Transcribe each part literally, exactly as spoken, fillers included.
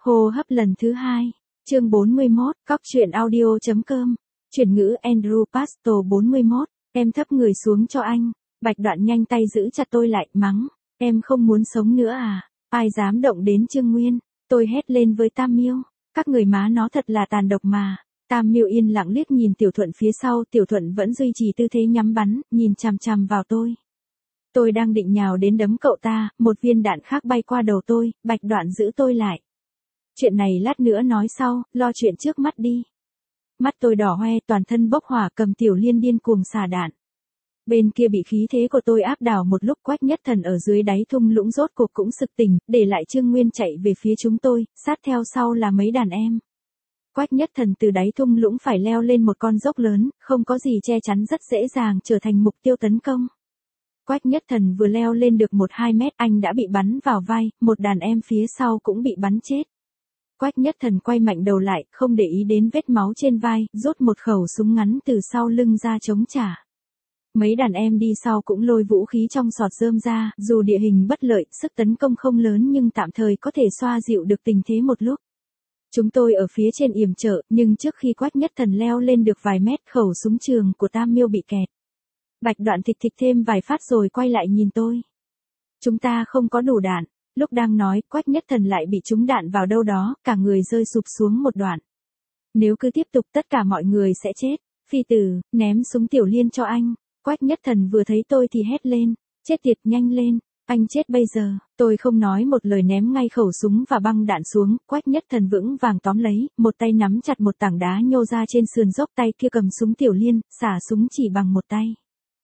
Hô hấp lần thứ hai. Chương bốn mươi mốt, cóc truyện audio.com. Chuyển ngữ Andrew Pastor bốn mươi mốt. Em thấp người xuống cho anh. Bạch Đoạn nhanh tay giữ chặt tôi lại, mắng. Em không muốn sống nữa à? Ai dám động đến Trương Nguyên? Tôi hét lên với Tam Miêu. Các người má nó thật là tàn độc mà. Tam Miêu yên lặng liếc nhìn Tiểu Thuận phía sau. Tiểu Thuận vẫn duy trì tư thế nhắm bắn, nhìn chằm chằm vào tôi. Tôi đang định nhào đến đấm cậu ta, một viên đạn khác bay qua đầu tôi, Bạch Đoạn giữ tôi lại. Chuyện này lát nữa nói sau, lo chuyện trước mắt đi. Mắt tôi đỏ hoe, toàn thân bốc hỏa, cầm Tiểu Liên điên cuồng xả đạn. Bên kia bị khí thế của tôi áp đảo một lúc, Quách Nhất Thần ở dưới đáy thung lũng rốt cuộc cũng sực tỉnh, để lại Trương Nguyên chạy về phía chúng tôi, sát theo sau là mấy đàn em. Quách Nhất Thần từ đáy thung lũng phải leo lên một con dốc lớn, không có gì che chắn, rất dễ dàng trở thành mục tiêu tấn công. Quách Nhất Thần vừa leo lên được một hai mét, anh đã bị bắn vào vai, một đàn em phía sau cũng bị bắn chết. Quách Nhất Thần quay mạnh đầu lại, không để ý đến vết máu trên vai, rút một khẩu súng ngắn từ sau lưng ra chống trả. Mấy đàn em đi sau cũng lôi vũ khí trong sọt rơm ra, dù địa hình bất lợi, sức tấn công không lớn nhưng tạm thời có thể xoa dịu được tình thế một lúc. Chúng tôi ở phía trên yểm trợ, nhưng trước khi Quách Nhất Thần leo lên được vài mét, khẩu súng trường của Tam Miêu bị kẹt. Bạch Đoạn thịch thịch thêm vài phát rồi quay lại nhìn tôi. Chúng ta không có đủ đạn. Lúc đang nói, Quách Nhất Thần lại bị trúng đạn vào đâu đó, cả người rơi sụp xuống một đoạn. Nếu cứ tiếp tục tất cả mọi người sẽ chết. Phi tử, ném súng Tiểu Liên cho anh. Quách Nhất Thần vừa thấy tôi thì hét lên. Chết tiệt, nhanh lên, anh chết bây giờ. Tôi không nói một lời ném ngay khẩu súng và băng đạn xuống. Quách Nhất Thần vững vàng tóm lấy, một tay nắm chặt một tảng đá nhô ra trên sườn dốc, tay kia cầm súng Tiểu Liên, xả súng chỉ bằng một tay.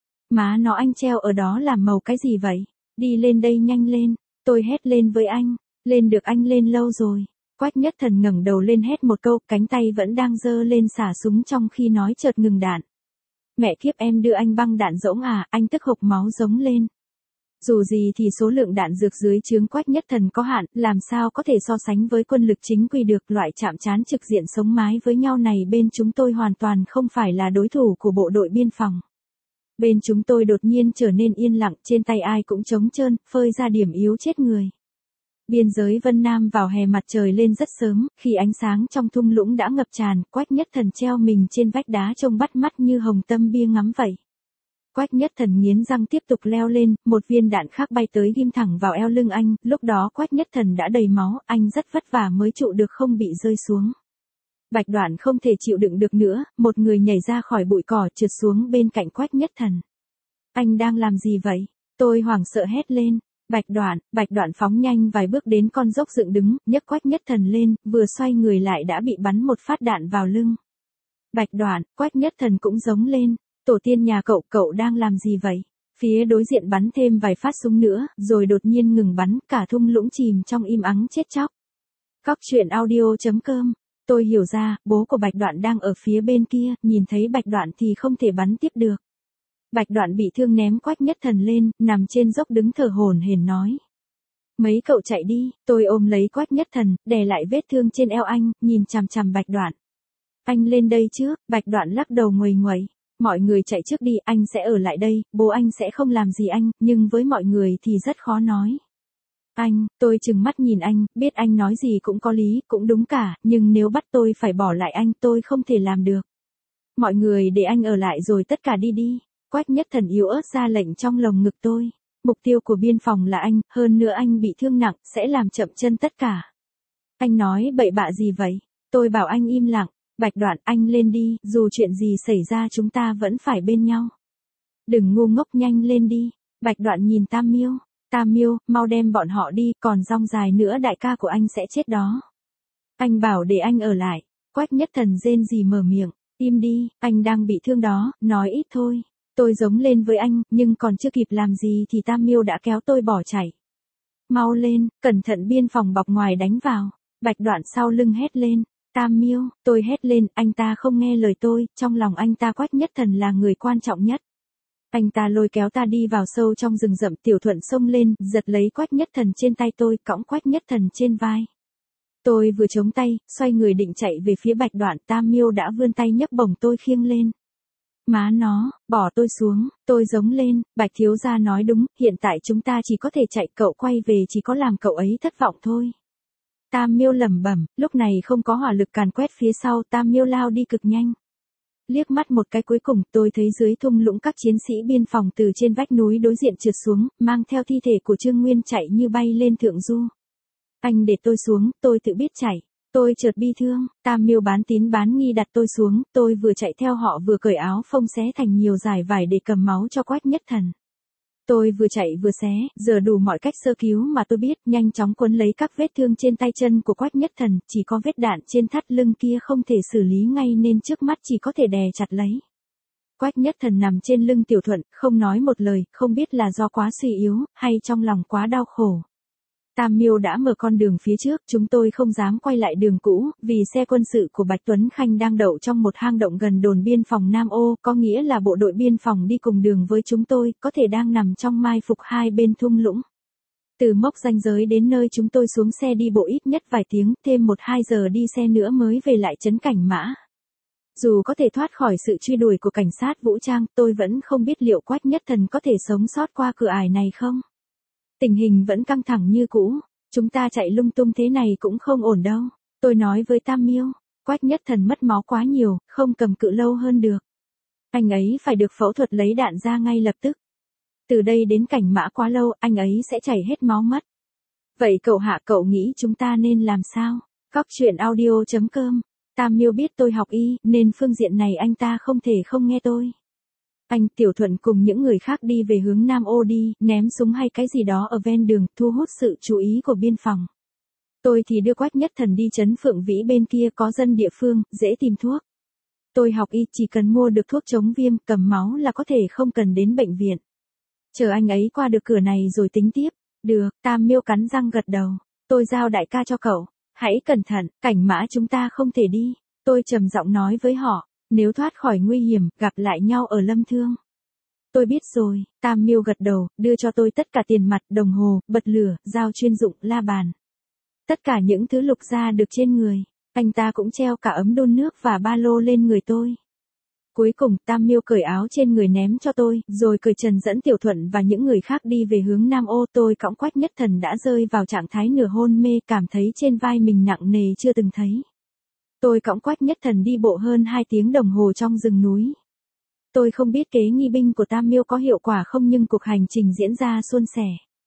Má nó, anh treo ở đó làm màu cái gì vậy? Đi lên đây, nhanh lên. Tôi hét lên với anh. Lên được, anh lên lâu rồi. Quách Nhất Thần ngẩng đầu lên hét một câu, cánh tay vẫn đang giơ lên xả súng trong khi nói chợt ngừng đạn. Mẹ kiếp, em đưa anh băng đạn rỗng à? Anh tức hộc máu giống lên. Dù gì thì số lượng đạn dược dưới trướng Quách Nhất Thần có hạn, làm sao có thể so sánh với quân lực chính quy được. Loại chạm trán trực diện sống mái với nhau này bên chúng tôi hoàn toàn không phải là đối thủ của bộ đội biên phòng. Bên chúng tôi đột nhiên trở nên yên lặng, trên tay ai cũng trống trơn, phơi ra điểm yếu chết người. Biên giới Vân Nam vào hè, mặt trời lên rất sớm, khi ánh sáng trong thung lũng đã ngập tràn, Quách Nhất Thần treo mình trên vách đá trông bắt mắt như hồng tâm bia ngắm vậy. Quách Nhất Thần nghiến răng tiếp tục leo lên, một viên đạn khác bay tới ghim thẳng vào eo lưng anh, lúc đó Quách Nhất Thần đã đầy máu, anh rất vất vả mới trụ được không bị rơi xuống. Bạch Đoạn không thể chịu đựng được nữa, một người nhảy ra khỏi bụi cỏ, trượt xuống bên cạnh Quách Nhất Thần. Anh đang làm gì vậy? Tôi hoảng sợ hét lên. Bạch Đoạn, Bạch Đoạn phóng nhanh vài bước đến con dốc dựng đứng, nhấc Quách Nhất Thần lên, vừa xoay người lại đã bị bắn một phát đạn vào lưng. Bạch Đoạn, Quách Nhất Thần cũng giống lên. Tổ tiên nhà cậu, cậu đang làm gì vậy? Phía đối diện bắn thêm vài phát súng nữa, rồi đột nhiên ngừng bắn, cả thung lũng chìm trong im ắng chết chóc. Cóc truyện audio.com. Tôi hiểu ra, bố của Bạch Đoạn đang ở phía bên kia, nhìn thấy Bạch Đoạn thì không thể bắn tiếp được. Bạch Đoạn bị thương ném Quách Nhất Thần lên, nằm trên dốc đứng thở hổn hển nói. Mấy cậu chạy đi. Tôi ôm lấy Quách Nhất Thần, đè lại vết thương trên eo anh, nhìn chằm chằm Bạch Đoạn. Anh lên đây trước. Bạch Đoạn lắc đầu nguầy nguậy. Mọi người chạy trước đi, anh sẽ ở lại đây, bố anh sẽ không làm gì anh, nhưng với mọi người thì rất khó nói. Anh, tôi trừng mắt nhìn anh, biết anh nói gì cũng có lý, cũng đúng cả, nhưng nếu bắt tôi phải bỏ lại anh, tôi không thể làm được. Mọi người để anh ở lại rồi tất cả đi đi. Quách Nhất Thần yếu ớt ra lệnh trong lồng ngực tôi. Mục tiêu của biên phòng là anh, hơn nữa anh bị thương nặng, sẽ làm chậm chân tất cả. Anh nói bậy bạ gì vậy? Tôi bảo anh im lặng. Bạch Đoạn, anh lên đi, dù chuyện gì xảy ra chúng ta vẫn phải bên nhau. Đừng ngu ngốc, nhanh lên đi. Bạch Đoạn nhìn Tam Miêu. Tam Miêu, mau đem bọn họ đi, còn rong dài nữa đại ca của anh sẽ chết đó. Anh bảo để anh ở lại. Quách Nhất Thần rên rỉ mở miệng. Im đi, anh đang bị thương đó, nói ít thôi. Tôi giống lên với anh, nhưng còn chưa kịp làm gì thì Tam Miêu đã kéo tôi bỏ chạy. Mau lên, cẩn thận biên phòng bọc ngoài đánh vào. Bạch Đoạn sau lưng hét lên. Tam Miêu, tôi hét lên, anh ta không nghe lời tôi, trong lòng anh ta Quách Nhất Thần là người quan trọng nhất. Anh ta lôi kéo ta đi vào sâu trong rừng rậm. Tiểu Thuận xông lên, giật lấy Quách Nhất Thần trên tay tôi, cõng Quách Nhất Thần trên vai. Tôi vừa chống tay, xoay người định chạy về phía Bạch Đoạn, Tam Miêu đã vươn tay nhấc bổng tôi khiêng lên. Má nó, bỏ tôi xuống, tôi giống lên, Bạch thiếu gia nói đúng, hiện tại chúng ta chỉ có thể chạy, cậu quay về chỉ có làm cậu ấy thất vọng thôi. Tam Miêu lẩm bẩm, lúc này không có hỏa lực càn quét phía sau, Tam Miêu lao đi cực nhanh. Liếc mắt một cái cuối cùng, tôi thấy dưới thung lũng các chiến sĩ biên phòng từ trên vách núi đối diện trượt xuống, mang theo thi thể của Trương Nguyên chạy như bay lên thượng du. Anh để tôi xuống, tôi tự biết chạy. Tôi chợt bi thương, Tam Miêu bán tín bán nghi đặt tôi xuống, tôi vừa chạy theo họ vừa cởi áo phông xé thành nhiều dải vải để cầm máu cho Quách Nhất Thần. Tôi vừa chạy vừa xé, giờ đủ mọi cách sơ cứu mà tôi biết, nhanh chóng quấn lấy các vết thương trên tay chân của Quách Nhất Thần, chỉ có vết đạn trên thắt lưng kia không thể xử lý ngay nên trước mắt chỉ có thể đè chặt lấy. Quách Nhất Thần nằm trên lưng Tiểu Thuận, không nói một lời, không biết là do quá suy yếu, hay trong lòng quá đau khổ. Tam Miêu đã mở con đường phía trước, chúng tôi không dám quay lại đường cũ, vì xe quân sự của Bạch Tuấn Khanh đang đậu trong một hang động gần đồn biên phòng Nam Ô, có nghĩa là bộ đội biên phòng đi cùng đường với chúng tôi, có thể đang nằm trong mai phục hai bên thung lũng. Từ mốc ranh giới đến nơi chúng tôi xuống xe đi bộ ít nhất vài tiếng, thêm một hai giờ đi xe nữa mới về lại trấn Cảnh Mã. Dù có thể thoát khỏi sự truy đuổi của cảnh sát vũ trang, tôi vẫn không biết liệu Quách Nhất Thần có thể sống sót qua cửa ải này không. Tình hình vẫn căng thẳng như cũ, chúng ta chạy lung tung thế này cũng không ổn đâu. Tôi nói với Tam Miêu, Quách Nhất Thần mất máu quá nhiều, không cầm cự lâu hơn được. Anh ấy phải được phẫu thuật lấy đạn ra ngay lập tức. Từ đây đến Cảnh Mã quá lâu, anh ấy sẽ chảy hết máu mất. Vậy cậu Hạ cậu nghĩ chúng ta nên làm sao? Cóc truyện audio chấm com. Tam Miêu biết tôi học y, nên phương diện này anh ta không thể không nghe tôi. Anh Tiểu Thuận cùng những người khác đi về hướng Nam Ô đi, ném súng hay cái gì đó ở ven đường, thu hút sự chú ý của biên phòng. Tôi thì đưa Quách Nhất Thần đi trấn Phượng Vĩ bên kia có dân địa phương, dễ tìm thuốc. Tôi học y chỉ cần mua được thuốc chống viêm, cầm máu là có thể không cần đến bệnh viện. Chờ anh ấy qua được cửa này rồi tính tiếp. Được, Tam Miêu cắn răng gật đầu. Tôi giao đại ca cho cậu. Hãy cẩn thận, Cảnh Mã chúng ta không thể đi. Tôi trầm giọng nói với họ. Nếu thoát khỏi nguy hiểm, gặp lại nhau ở Lâm Thương. Tôi biết rồi, Tam Miêu gật đầu, đưa cho tôi tất cả tiền mặt, đồng hồ, bật lửa, dao chuyên dụng, la bàn. Tất cả những thứ lục ra được trên người. Anh ta cũng treo cả ấm đun nước và ba lô lên người tôi. Cuối cùng, Tam Miêu cởi áo trên người ném cho tôi, rồi cởi trần dẫn Tiểu Thuận và những người khác đi về hướng Nam Ô. Tôi cõng Quách Nhất Thần đã rơi vào trạng thái nửa hôn mê, cảm thấy trên vai mình nặng nề chưa từng thấy. Tôi cõng Quách Nhất Thần đi bộ hơn hai tiếng đồng hồ trong rừng núi. Tôi không biết kế nghi binh của Tam Miêu có hiệu quả không nhưng cuộc hành trình diễn ra suôn sẻ.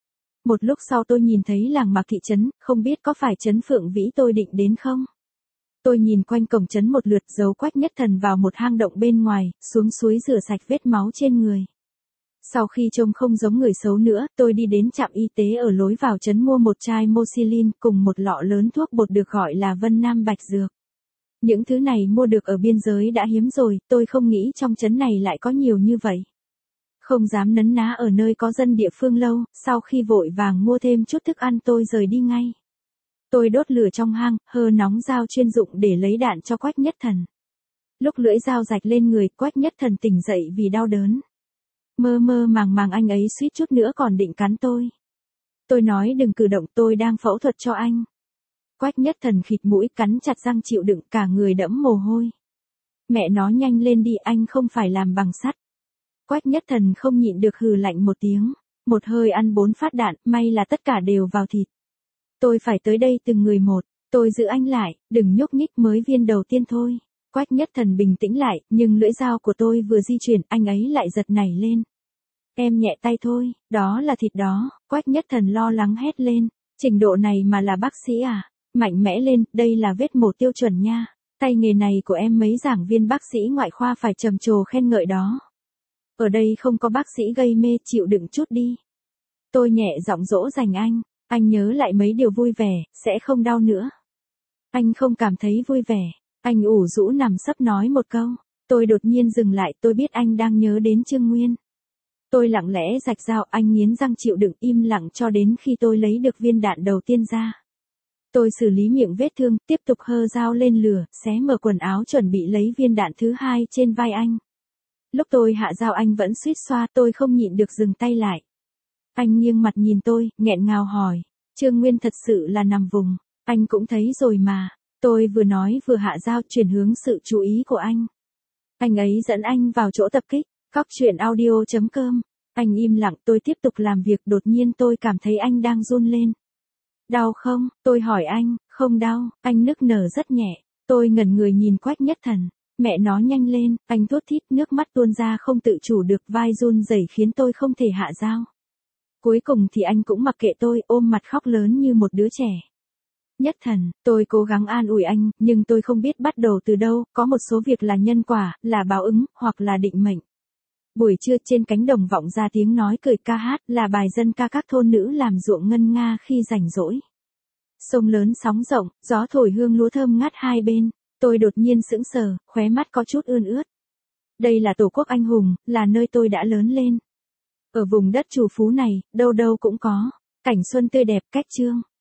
Một lúc sau tôi nhìn thấy làng mạc thị trấn, không biết có phải trấn Phượng Vĩ tôi định đến không? Tôi nhìn quanh cổng trấn một lượt, giấu Quách Nhất Thần vào một hang động bên ngoài, xuống suối rửa sạch vết máu trên người. Sau khi trông không giống người xấu nữa, tôi đi đến trạm y tế ở lối vào trấn mua một chai Moxilin cùng một lọ lớn thuốc bột được gọi là Vân Nam Bạch Dược. Những thứ này mua được ở biên giới đã hiếm rồi, tôi không nghĩ trong trấn này lại có nhiều như vậy. Không dám nấn ná ở nơi có dân địa phương lâu, sau khi vội vàng mua thêm chút thức ăn tôi rời đi ngay. Tôi đốt lửa trong hang, hơ nóng dao chuyên dụng để lấy đạn cho Quách Nhất Thần. Lúc lưỡi dao rạch lên người, Quách Nhất Thần tỉnh dậy vì đau đớn. Mơ mơ màng màng anh ấy suýt chút nữa còn định cắn tôi. Tôi nói đừng cử động, tôi đang phẫu thuật cho anh. Quách Nhất Thần khịt mũi, cắn chặt răng chịu đựng, cả người đẫm mồ hôi. Mẹ nó nhanh lên đi, anh không phải làm bằng sắt. Quách Nhất Thần không nhịn được hừ lạnh một tiếng. Một hơi ăn bốn phát đạn, may là tất cả đều vào thịt. Tôi phải tới đây từng người một. Tôi giữ anh lại, đừng nhúc nhích, mới viên đầu tiên thôi. Quách Nhất Thần bình tĩnh lại, nhưng lưỡi dao của tôi vừa di chuyển, anh ấy lại giật nảy lên. Em nhẹ tay thôi, đó là thịt đó. Quách Nhất Thần lo lắng hét lên. Trình độ này mà là bác sĩ à? Mạnh mẽ lên, đây là vết mổ tiêu chuẩn nha. Tay nghề này của em mấy giảng viên bác sĩ ngoại khoa phải trầm trồ khen ngợi đó. Ở đây không có bác sĩ gây mê, chịu đựng chút đi. Tôi nhẹ giọng dỗ dành anh. Anh nhớ lại mấy điều vui vẻ, sẽ không đau nữa. Anh không cảm thấy vui vẻ. Anh ủ rũ nằm sấp nói một câu. Tôi đột nhiên dừng lại, tôi biết anh đang nhớ đến Trương Nguyên. Tôi lặng lẽ rạch dao, anh nghiến răng chịu đựng im lặng cho đến khi tôi lấy được viên đạn đầu tiên ra. Tôi xử lý miệng vết thương, tiếp tục hơ dao lên lửa, xé mở quần áo chuẩn bị lấy viên đạn thứ hai trên vai anh. Lúc tôi hạ dao anh vẫn suýt xoa, tôi không nhịn được dừng tay lại. Anh nghiêng mặt nhìn tôi, nghẹn ngào hỏi, Trương Nguyên thật sự là nằm vùng, anh cũng thấy rồi mà. Tôi vừa nói vừa hạ dao chuyển hướng sự chú ý của anh. Anh ấy dẫn anh vào chỗ tập kích, cóc truyện audio chấm com. Anh im lặng, tôi tiếp tục làm việc, đột nhiên tôi cảm thấy anh đang run lên. Đau không? Tôi hỏi anh, không đau, anh nức nở rất nhẹ. Tôi ngẩn người nhìn Quách Nhất Thần. Mẹ nó nhanh lên, anh thốt thít, nước mắt tuôn ra không tự chủ được, vai run rẩy khiến tôi không thể hạ dao. Cuối cùng thì anh cũng mặc kệ tôi, ôm mặt khóc lớn như một đứa trẻ. Nhất Thần, tôi cố gắng an ủi anh, nhưng tôi không biết bắt đầu từ đâu, có một số việc là nhân quả, là báo ứng, hoặc là định mệnh. Buổi trưa trên cánh đồng vọng ra tiếng nói cười ca hát, là bài dân ca các thôn nữ làm ruộng ngân nga khi rảnh rỗi. Sông lớn sóng rộng, gió thổi hương lúa thơm ngát hai bên. Tôi đột nhiên sững sờ, khóe mắt có chút ươn ướt. Đây là tổ quốc anh hùng, là nơi tôi đã lớn lên. Ở vùng đất trù phú này, đâu đâu cũng có cảnh xuân tươi đẹp. Cách chương